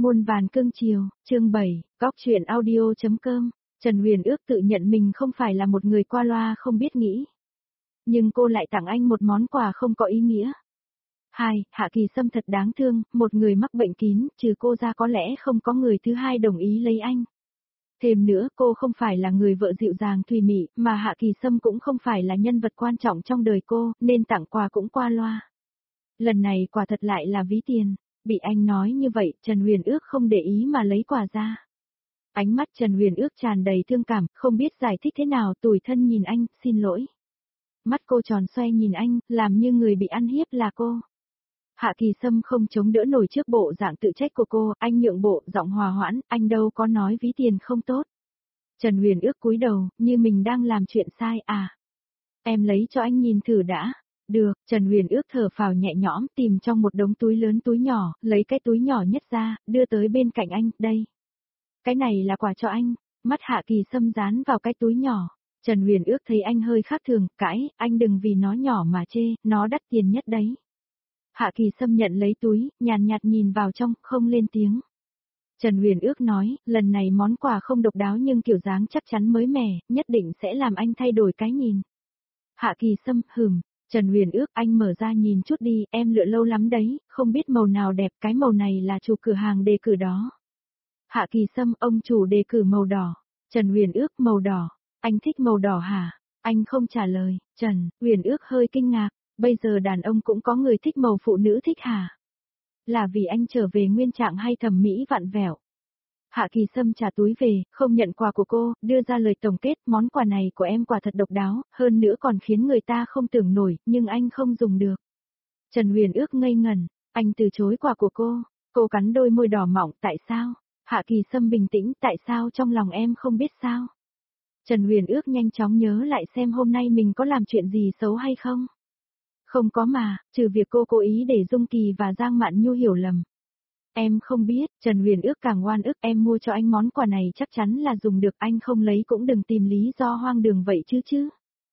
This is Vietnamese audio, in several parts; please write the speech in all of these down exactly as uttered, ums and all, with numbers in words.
Muôn vàn cương chiều, chương bảy, góc truyện audio.com, Trần Huyền ước tự nhận mình không phải là một người qua loa không biết nghĩ. Nhưng cô lại tặng anh một món quà không có ý nghĩa. Hai, Hạ Kỳ Sâm thật đáng thương, một người mắc bệnh kín, trừ cô ra có lẽ không có người thứ hai đồng ý lấy anh. Thêm nữa, cô không phải là người vợ dịu dàng thùy mị, mà Hạ Kỳ Sâm cũng không phải là nhân vật quan trọng trong đời cô, nên tặng quà cũng qua loa. Lần này quả thật lại là ví tiền. Bị anh nói như vậy, Trần Huyền ước không để ý mà lấy quà ra. Ánh mắt Trần Huyền ước tràn đầy thương cảm, không biết giải thích thế nào, tủi thân nhìn anh, xin lỗi. Mắt cô tròn xoay nhìn anh, làm như người bị ăn hiếp là cô. Hạ Kỳ Sâm không chống đỡ nổi trước bộ dạng tự trách của cô, anh nhượng bộ, giọng hòa hoãn, anh đâu có nói ví tiền không tốt. Trần Huyền ước cúi đầu, như mình đang làm chuyện sai à. Em lấy cho anh nhìn thử đã. Được, Trần Huyền ước thở phào nhẹ nhõm, tìm trong một đống túi lớn túi nhỏ, lấy cái túi nhỏ nhất ra, đưa tới bên cạnh anh, đây. Cái này là quà cho anh, mắt Hạ Kỳ Sâm dán vào cái túi nhỏ. Trần Huyền ước thấy anh hơi khác thường, cãi, anh đừng vì nó nhỏ mà chê, nó đắt tiền nhất đấy. Hạ Kỳ Sâm nhận lấy túi, nhàn nhạt nhìn vào trong, không lên tiếng. Trần Huyền ước nói, lần này món quà không độc đáo nhưng kiểu dáng chắc chắn mới mẻ, nhất định sẽ làm anh thay đổi cái nhìn. Hạ Kỳ Sâm, hừm. Trần Huyền ước, anh mở ra nhìn chút đi, em lựa lâu lắm đấy, không biết màu nào đẹp, cái màu này là chủ cửa hàng đề cử đó. Hạ Kỳ Sâm, ông chủ đề cử màu đỏ. Trần Huyền ước, màu đỏ. Anh thích màu đỏ hả? Anh không trả lời. Trần Huyền ước hơi kinh ngạc, bây giờ đàn ông cũng có người thích màu phụ nữ thích hả? Là vì anh trở về nguyên trạng hay thẩm mỹ vặn vẹo? Hạ Kỳ Sâm trả túi về, không nhận quà của cô, đưa ra lời tổng kết, món quà này của em quả thật độc đáo, hơn nữa còn khiến người ta không tưởng nổi, nhưng anh không dùng được. Trần Huyền ước ngây ngẩn, anh từ chối quà của cô, cô cắn đôi môi đỏ mọng, tại sao? Hạ Kỳ Sâm bình tĩnh, tại sao trong lòng em không biết sao? Trần Huyền ước nhanh chóng nhớ lại xem hôm nay mình có làm chuyện gì xấu hay không? Không có mà, trừ việc cô cố ý để Dung Kỳ và Giang Mạn Nhu hiểu lầm. Em không biết, Trần Huyền ước càng oan ức, em mua cho anh món quà này chắc chắn là dùng được, anh không lấy cũng đừng tìm lý do hoang đường vậy chứ chứ.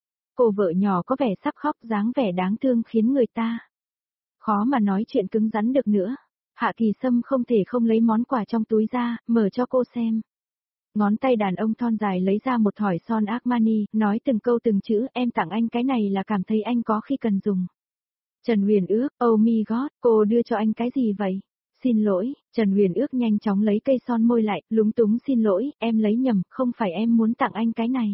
Cô vợ nhỏ có vẻ sắp khóc, dáng vẻ đáng thương khiến người ta khó mà nói chuyện cứng rắn được nữa. Hạ Kỳ Sâm không thể không lấy món quà trong túi ra, mở cho cô xem. Ngón tay đàn ông thon dài lấy ra một thỏi son Armani, nói từng câu từng chữ, em tặng anh cái này là cảm thấy anh có khi cần dùng. Trần Huyền ước, oh my god, cô đưa cho anh cái gì vậy? Xin lỗi, Trần Huyền ước nhanh chóng lấy cây son môi lại, lúng túng xin lỗi, em lấy nhầm, không phải em muốn tặng anh cái này.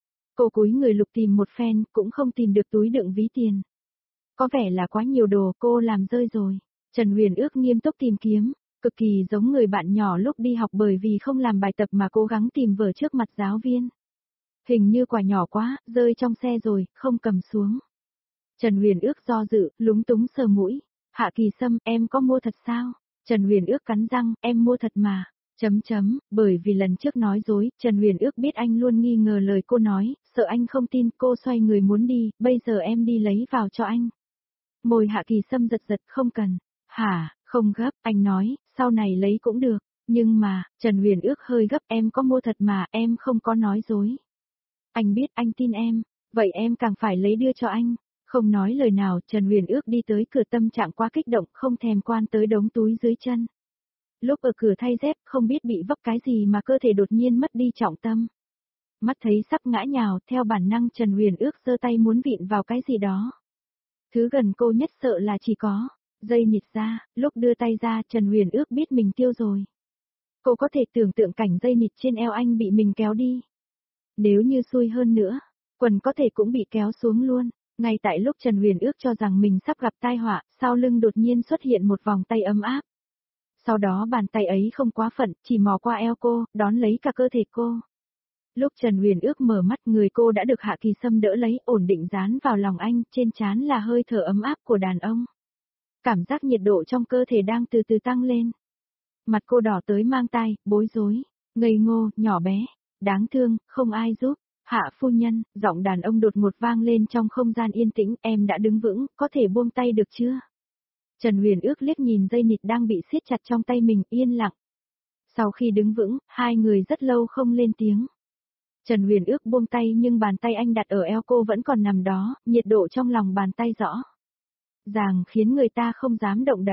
Cô cúi người lục tìm một phen, cũng không tìm được túi đựng ví tiền. Có vẻ là quá nhiều đồ cô làm rơi rồi. Trần Huyền ước nghiêm túc tìm kiếm, cực kỳ giống người bạn nhỏ lúc đi học bởi vì không làm bài tập mà cố gắng tìm vở trước mặt giáo viên. Hình như quả nhỏ quá, rơi trong xe rồi, không cầm xuống. Trần Huyền ước do dự, lúng túng sờ mũi. Hạ Kỳ Sâm, em có mua thật sao? Trần Huyền ước cắn răng, em mua thật mà. Chấm chấm, bởi vì lần trước nói dối, Trần Huyền ước biết anh luôn nghi ngờ lời cô nói, sợ anh không tin, cô xoay người muốn đi, bây giờ em đi lấy vào cho anh. Môi Hạ Kỳ Sâm giật giật, không cần. Hả, không gấp, anh nói, sau này lấy cũng được. Nhưng mà, Trần Huyền ước hơi gấp, em có mua thật mà, em không có nói dối. Anh biết, anh tin em, vậy em càng phải lấy đưa cho anh. Không nói lời nào, Trần Huyền ước đi tới cửa, tâm trạng quá kích động, không thèm quan tới đống túi dưới chân. Lúc ở cửa thay dép, không biết bị vấp cái gì mà cơ thể đột nhiên mất đi trọng tâm. Mắt thấy sắp ngã nhào, theo bản năng Trần Huyền ước giơ tay muốn vịn vào cái gì đó. Thứ gần cô nhất sợ là chỉ có dây nịt ra, lúc đưa tay ra Trần Huyền ước biết mình tiêu rồi. Cô có thể tưởng tượng cảnh dây nịt trên eo anh bị mình kéo đi. Nếu như xui hơn nữa, quần có thể cũng bị kéo xuống luôn. Ngay tại lúc Trần Huyền ước cho rằng mình sắp gặp tai họa, sau lưng đột nhiên xuất hiện một vòng tay ấm áp. Sau đó bàn tay ấy không quá phận, chỉ mò qua eo cô, đón lấy cả cơ thể cô. Lúc Trần Huyền ước mở mắt, người cô đã được Hạ Kỳ Sâm đỡ lấy, ổn định dán vào lòng anh, trên trán là hơi thở ấm áp của đàn ông. Cảm giác nhiệt độ trong cơ thể đang từ từ tăng lên. Mặt cô đỏ tới mang tai, bối rối, ngây ngô, nhỏ bé, đáng thương, không ai giúp. Hạ phu nhân, giọng đàn ông đột ngột vang lên trong không gian yên tĩnh, em đã đứng vững, có thể buông tay được chưa? Trần Huyền ước liếc nhìn dây nịt đang bị siết chặt trong tay mình, yên lặng. Sau khi đứng vững, hai người rất lâu không lên tiếng. Trần Huyền ước buông tay nhưng bàn tay anh đặt ở eo cô vẫn còn nằm đó, nhiệt độ trong lòng bàn tay rõ ràng khiến người ta không dám động đậy.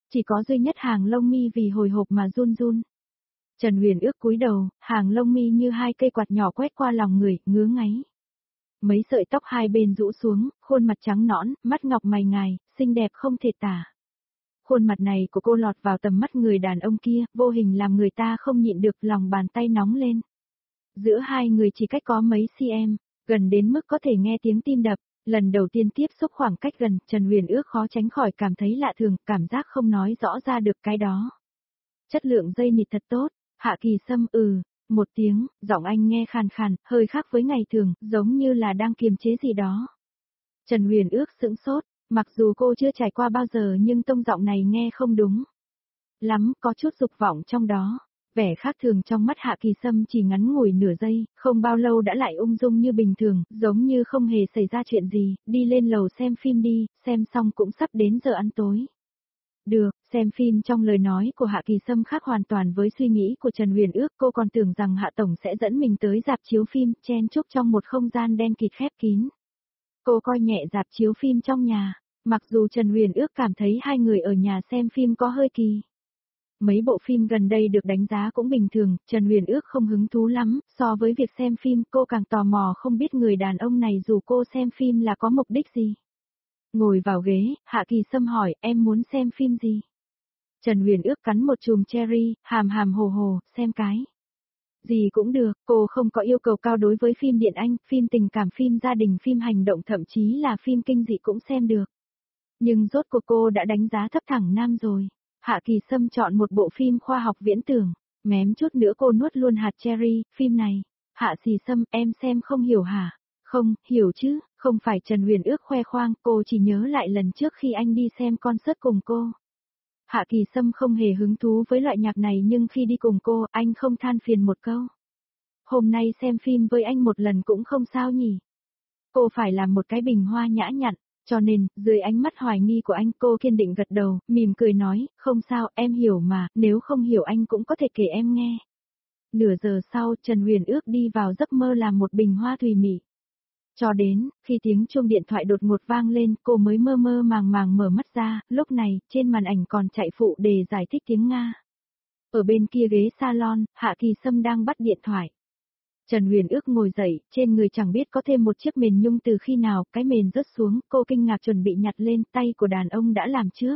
Chỉ có duy nhất hàng lông mi vì hồi hộp mà run run. Trần Huyền ước cúi đầu, hàng lông mi như hai cây quạt nhỏ quét qua lòng người, ngứa ngáy. Mấy sợi tóc hai bên rũ xuống, khuôn mặt trắng nõn, mắt ngọc mày ngài, xinh đẹp không thể tả. Khuôn mặt này của cô lọt vào tầm mắt người đàn ông kia, vô hình làm người ta không nhịn được lòng bàn tay nóng lên. Giữa hai người chỉ cách có mấy cm, gần đến mức có thể nghe tiếng tim đập. Lần đầu tiên tiếp xúc khoảng cách gần, Trần Huyền ước khó tránh khỏi cảm thấy lạ thường, cảm giác không nói rõ ra được cái đó. Chất lượng dây nịt thật tốt, Hạ Kỳ Sâm ừ, một tiếng, giọng anh nghe khàn khàn, hơi khác với ngày thường, giống như là đang kiềm chế gì đó. Trần Huyền ước sững sốt, mặc dù cô chưa trải qua bao giờ nhưng tông giọng này nghe không đúng lắm, có chút dục vọng trong đó. Vẻ khác thường trong mắt Hạ Kỳ Sâm chỉ ngắn ngủi nửa giây, không bao lâu đã lại ung dung như bình thường, giống như không hề xảy ra chuyện gì, đi lên lầu xem phim đi, xem xong cũng sắp đến giờ ăn tối. Được, xem phim trong lời nói của Hạ Kỳ Sâm khác hoàn toàn với suy nghĩ của Trần Huyền ước, cô còn tưởng rằng Hạ Tổng sẽ dẫn mình tới rạp chiếu phim, chen chúc trong một không gian đen kịt khép kín. Cô coi nhẹ rạp chiếu phim trong nhà, mặc dù Trần Huyền ước cảm thấy hai người ở nhà xem phim có hơi kỳ. Mấy bộ phim gần đây được đánh giá cũng bình thường, Trần Huyền ước không hứng thú lắm, so với việc xem phim cô càng tò mò không biết người đàn ông này dù cô xem phim là có mục đích gì. Ngồi vào ghế, Hạ Kỳ Sâm hỏi em muốn xem phim gì? Trần Huyền ước cắn một chùm cherry, hàm hàm hồ hồ, xem cái. Gì cũng được, cô không có yêu cầu cao đối với phim điện Anh, phim tình cảm, phim gia đình, phim hành động, thậm chí là phim kinh dị cũng xem được. Nhưng rốt cuộc cô đã đánh giá thấp thẳng nam rồi. Hạ Kỳ Sâm chọn một bộ phim khoa học viễn tưởng, mém chút nữa cô nuốt luôn hạt cherry, phim này. Hạ Kỳ Sâm, em xem không hiểu hả? Không, hiểu chứ, không phải Trần Huyền ước khoe khoang, cô chỉ nhớ lại lần trước khi anh đi xem concert cùng cô. Hạ Kỳ Sâm không hề hứng thú với loại nhạc này nhưng khi đi cùng cô, anh không than phiền một câu. Hôm nay xem phim với anh một lần cũng không sao nhỉ. Cô phải làm một cái bình hoa nhã nhặn. Cho nên, dưới ánh mắt hoài nghi của anh cô kiên định gật đầu, mỉm cười nói, không sao, em hiểu mà, nếu không hiểu anh cũng có thể kể em nghe. Nửa giờ sau, Trần Huyền ước đi vào giấc mơ làm một bình hoa thùy mị. Cho đến, khi tiếng chuông điện thoại đột ngột vang lên, cô mới mơ mơ màng màng mở mắt ra, lúc này, trên màn ảnh còn chạy phụ đề giải thích tiếng Nga. Ở bên kia ghế salon, Hạ Kỳ Sâm đang bắt điện thoại. Trần Huyền ước ngồi dậy, trên người chẳng biết có thêm một chiếc mền nhung từ khi nào, cái mền rớt xuống, cô kinh ngạc chuẩn bị nhặt lên, tay của đàn ông đã làm trước.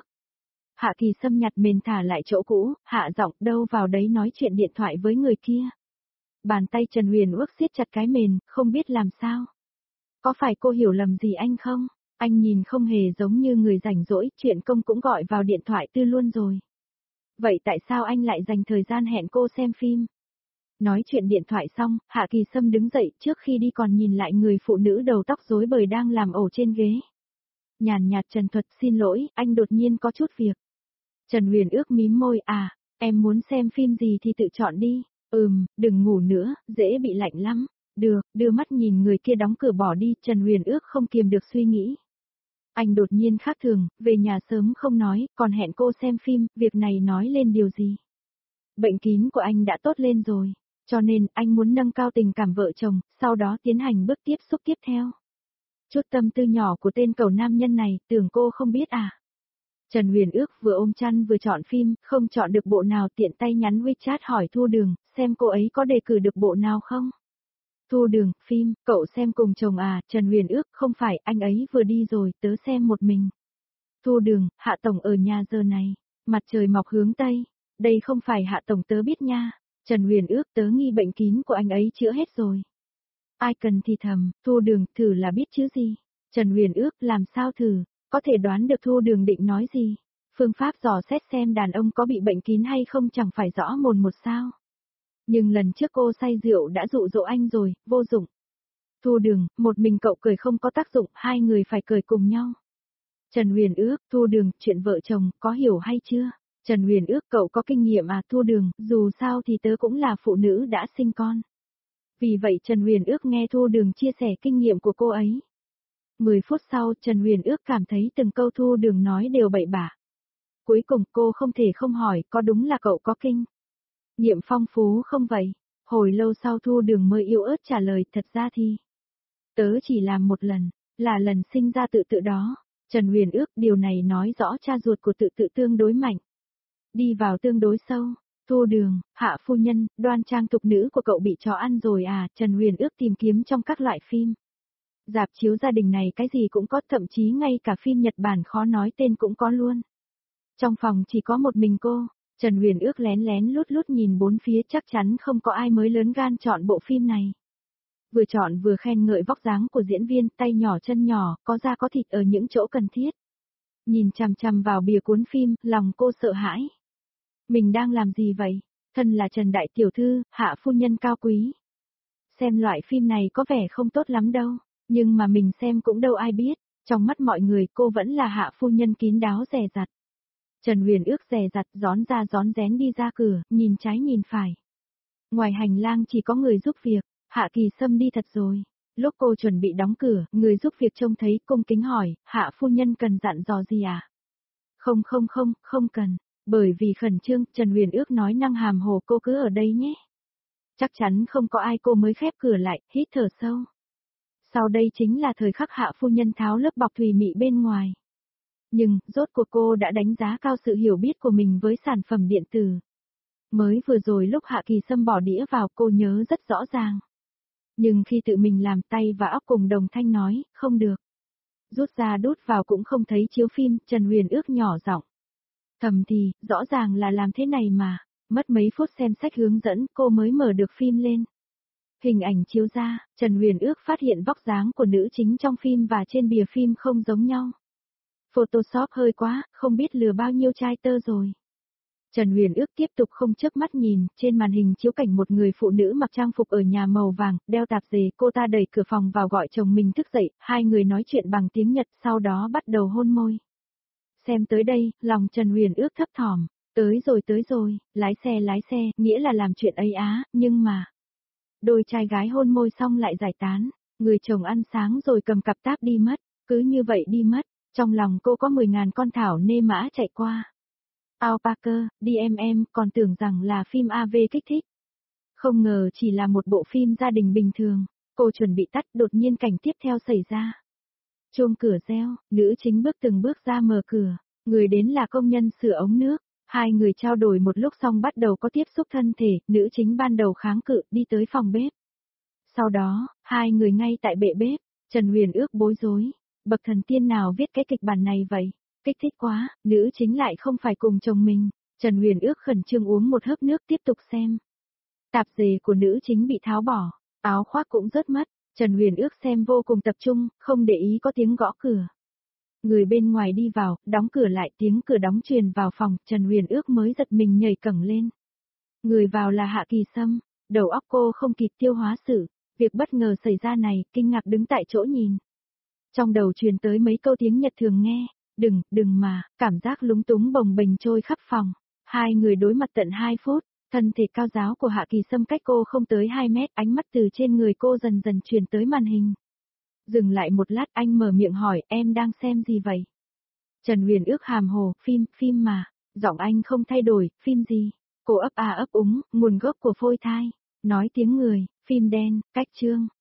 Hạ Kỳ Sâm nhặt mền thả lại chỗ cũ, hạ giọng, đâu vào đấy nói chuyện điện thoại với người kia. Bàn tay Trần Huyền ước siết chặt cái mền, không biết làm sao. Có phải cô hiểu lầm gì anh không? Anh nhìn không hề giống như người rảnh rỗi, chuyện công cũng gọi vào điện thoại tư luôn rồi. Vậy tại sao anh lại dành thời gian hẹn cô xem phim? Nói chuyện điện thoại xong, Hạ Kỳ Sâm đứng dậy, trước khi đi còn nhìn lại người phụ nữ đầu tóc rối bời đang làm ổ trên ghế. Nhàn nhạt trần thuật, xin lỗi, anh đột nhiên có chút việc. Trần Huyền ước mím môi, à, em muốn xem phim gì thì tự chọn đi, ừm, đừng ngủ nữa, dễ bị lạnh lắm. Được, đưa mắt nhìn người kia đóng cửa bỏ đi, Trần Huyền ước không kiềm được suy nghĩ. Anh đột nhiên khác thường, về nhà sớm không nói, còn hẹn cô xem phim, việc này nói lên điều gì? Bệnh kín của anh đã tốt lên rồi. Cho nên, anh muốn nâng cao tình cảm vợ chồng, sau đó tiến hành bước tiếp xúc tiếp theo. Chút tâm tư nhỏ của tên cầu nam nhân này, tưởng cô không biết à? Trần Huyền ước vừa ôm chăn vừa chọn phim, không chọn được bộ nào tiện tay nhắn WeChat hỏi Thu Đường, xem cô ấy có đề cử được bộ nào không? Thu Đường, phim, cậu xem cùng chồng à? Trần Huyền ước, không phải, anh ấy vừa đi rồi, tớ xem một mình. Thu Đường, Hạ Tổng ở nhà giờ này, mặt trời mọc hướng Tây, đây không phải Hạ Tổng tớ biết nha. Trần Huyền ước, tớ nghi bệnh kín của anh ấy chữa hết rồi. Ai cần thì thầm, Thu Đường, thử là biết chứ gì. Trần Huyền ước, làm sao thử, có thể đoán được Thu Đường định nói gì. Phương pháp dò xét xem đàn ông có bị bệnh kín hay không chẳng phải rõ mồn một sao. Nhưng lần trước cô say rượu đã dụ dỗ anh rồi, vô dụng. Thu Đường, một mình cậu cười không có tác dụng, hai người phải cười cùng nhau. Trần Huyền ước, Thu Đường, chuyện vợ chồng, có hiểu hay chưa? Trần Huyền ước, cậu có kinh nghiệm à? Thu Đường, dù sao thì tớ cũng là phụ nữ đã sinh con. Vì vậy Trần Huyền ước nghe Thu Đường chia sẻ kinh nghiệm của cô ấy. Mười phút sau, Trần Huyền ước cảm thấy từng câu Thu Đường nói đều bậy bạ. Cuối cùng cô không thể không hỏi, có đúng là cậu có kinh nghiệm phong phú không vậy? Hồi lâu sau Thu Đường mới yếu ớt trả lời, thật ra thì tớ chỉ làm một lần, là lần sinh ra tự tự đó. Trần Huyền ước điều này nói rõ cha ruột của tự tự tương đối mạnh. Đi vào tương đối sâu. Thu Đường, Hạ phu nhân, đoan trang tục nữ của cậu bị chó ăn rồi à, Trần Huyền ước tìm kiếm trong các loại phim. Rạp chiếu gia đình này cái gì cũng có, thậm chí ngay cả phim Nhật Bản khó nói tên cũng có luôn. Trong phòng chỉ có một mình cô, Trần Huyền ước lén lén lút lút nhìn bốn phía, chắc chắn không có ai mới lớn gan chọn bộ phim này. Vừa chọn vừa khen ngợi vóc dáng của diễn viên, tay nhỏ chân nhỏ, có da có thịt ở những chỗ cần thiết. Nhìn chằm chằm vào bìa cuốn phim, lòng cô sợ hãi. Mình đang làm gì vậy? Thân là Trần Đại Tiểu Thư, Hạ phu nhân cao quý. Xem loại phim này có vẻ không tốt lắm đâu, nhưng mà mình xem cũng đâu ai biết, trong mắt mọi người cô vẫn là Hạ phu nhân kín đáo dè dặt. Trần Huyền ước dè dặt rón ra rón rén đi ra cửa, nhìn trái nhìn phải. Ngoài hành lang chỉ có người giúp việc, Hạ Kỳ Sâm đi thật rồi. Lúc cô chuẩn bị đóng cửa, người giúp việc trông thấy cung kính hỏi, Hạ phu nhân cần dặn dò gì à? Không không không, không cần. Bởi vì khẩn trương, Trần Huyền ước nói năng hàm hồ, cô cứ ở đây nhé. Chắc chắn không có ai, cô mới khép cửa lại, hít thở sâu. Sau đây chính là thời khắc Hạ phu nhân tháo lớp bọc thùy mị bên ngoài. Nhưng, rốt cuộc cô đã đánh giá cao sự hiểu biết của mình với sản phẩm điện tử. Mới vừa rồi lúc Hạ Kỳ Sâm bỏ đĩa vào cô nhớ rất rõ ràng. Nhưng khi tự mình làm, tay và óc cùng đồng thanh nói, không được. Rút ra đút vào cũng không thấy chiếu phim, Trần Huyền ước nhỏ giọng. Thầm thì, rõ ràng là làm thế này mà, mất mấy phút xem sách hướng dẫn cô mới mở được phim lên. Hình ảnh chiếu ra, Trần Huyền ước phát hiện vóc dáng của nữ chính trong phim và trên bìa phim không giống nhau. Photoshop hơi quá, không biết lừa bao nhiêu trai tơ rồi. Trần Huyền ước tiếp tục không chớp mắt nhìn, trên màn hình chiếu cảnh một người phụ nữ mặc trang phục ở nhà màu vàng, đeo tạp dề, cô ta đẩy cửa phòng vào gọi chồng mình thức dậy, hai người nói chuyện bằng tiếng Nhật, sau đó bắt đầu hôn môi. Xem tới đây, lòng Trần Huyền ước thấp thỏm, tới rồi tới rồi, lái xe lái xe, nghĩa là làm chuyện ấy á, nhưng mà... Đôi trai gái hôn môi xong lại giải tán, người chồng ăn sáng rồi cầm cặp táp đi mất, cứ như vậy đi mất, trong lòng cô có mười ngàn con thảo nê mã chạy qua. Alpaca, đi em em, còn tưởng rằng là phim a vê kích thích. Không ngờ chỉ là một bộ phim gia đình bình thường, cô chuẩn bị tắt, đột nhiên cảnh tiếp theo xảy ra. Chuông cửa reo, nữ chính bước từng bước ra mở cửa, người đến là công nhân sửa ống nước, hai người trao đổi một lúc xong bắt đầu có tiếp xúc thân thể, nữ chính ban đầu kháng cự, đi tới phòng bếp. Sau đó, hai người ngay tại bệ bếp, Trần Huyền ước bối rối, bậc thần tiên nào viết cái kịch bản này vậy, kích thích quá, nữ chính lại không phải cùng chồng mình, Trần Huyền ước khẩn trương uống một hớp nước tiếp tục xem. Tạp dề của nữ chính bị tháo bỏ, áo khoác cũng rớt mất. Trần Huyền ước xem vô cùng tập trung, không để ý có tiếng gõ cửa. Người bên ngoài đi vào, đóng cửa lại, tiếng cửa đóng truyền vào phòng, Trần Huyền ước mới giật mình nhảy cẫng lên. Người vào là Hạ Kỳ Sâm, đầu óc cô không kịp tiêu hóa sự, việc bất ngờ xảy ra này, kinh ngạc đứng tại chỗ nhìn. Trong đầu truyền tới mấy câu tiếng Nhật thường nghe, đừng, đừng mà, cảm giác lúng túng bồng bềnh trôi khắp phòng. Hai người đối mặt tận hai phút. Thân thể cao giáo của Hạ Kỳ Sâm cách cô không tới hai mét, ánh mắt từ trên người cô dần dần truyền tới màn hình. Dừng lại một lát anh mở miệng hỏi, em đang xem gì vậy? Trần Huyền ước hàm hồ, phim, phim mà. Giọng anh không thay đổi, phim gì? Cô ấp à ấp úng, nguồn gốc của phôi thai. Nói tiếng người, phim đen, cách chương.